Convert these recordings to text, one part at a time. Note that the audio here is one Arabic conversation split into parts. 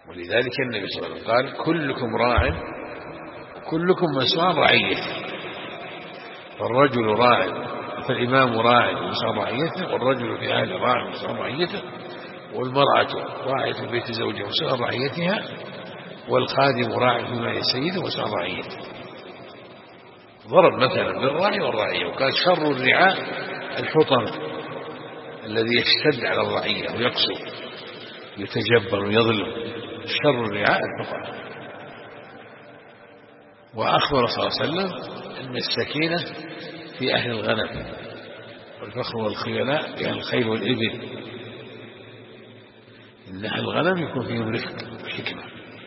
ولذلك النبي صلى الله عليه وسلم قال كلكم راع وكلكم مسؤول عن رعيته. فالرجل راع، فالإمام راع ومسؤول عن رعيته، والرجل في أهل راع ومسؤول عن رعيته، والمرأة راعية في بيت زوجها ومسؤول عن رعيتها، والخادم راع في مال سيده ومسؤول عن رعيته. ضرب مثلا بالراعي والرعية وقال شر الرعاء الحطمة الذي يشتد على الرعية ويقسو يتجبر ويظلم. شر الرعاء الحطمة. وأخبر صلى الله عليه وسلم أن السكينة في أهل الغنم، والفخر والخيلاء في أهل الخيل والإبل. إن أهل الغنم يكون فيهم رفق وحكمة.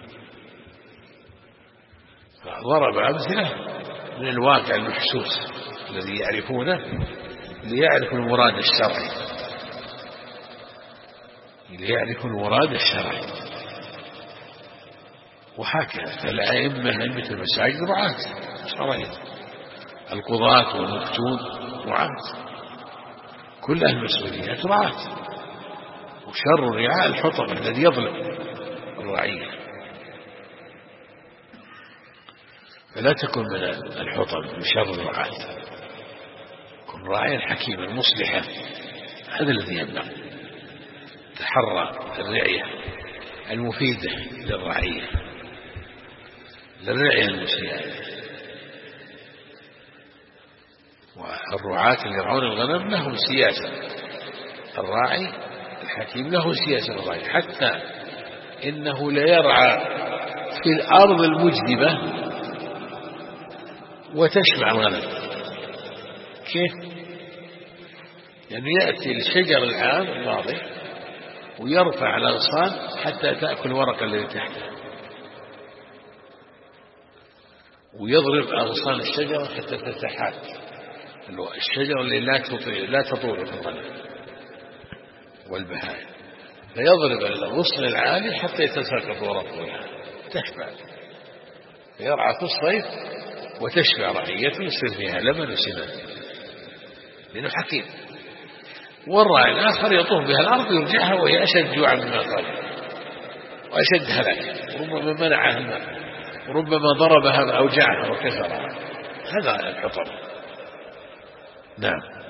فضرب أمثلة من الواقع المحسوس الذي يعرفونه ليعرفوا المراد الشرعي، ليعرفوا المراد الشرعي. وهكذا فالأئمة أئمة المساجد رعاة شرعية، القضاة والمفتون رعاة، كل المسؤوليات رعاة. وشر الرعاء الحطمة الذي يظلم الرعية. فلا تكن من الحطم من شر الرعاة، كن راعيا حكيما مصلحا. هذا الذي ينبغي. تحرى الرعية المفيدة للرعية، للرعية المسيئة. والرعاة اللي يرعون الغنم لهم سياسة، الراعي الحكيم له سياسة الراعي، حتى إنه لا يرعى في الأرض المجدبة وتشبع الغنم. كيف؟ يعني يأتي الشجر العام الواضح ويرفع الأغصان حتى تأكل ورق الذي تحته، ويضرب أغصان الشجرة حتى تتحات الشجرة اللي لا تطول في الغنم والبهائم، فيضرب الغصن العالي حتى يتساقط ورقه تشبع، فيرعى في الصيف وتشبع رعيته يصير فيها لبن وسمان لأنه حكيم. والراعي الآخر يطوف بها الأرض ويرجعها وهي أشد جوعا مما قال وأشد هلاكا، وربما منعها الماء وربما ضربها أوجعها وكسرها. هذا الحطب. نعم.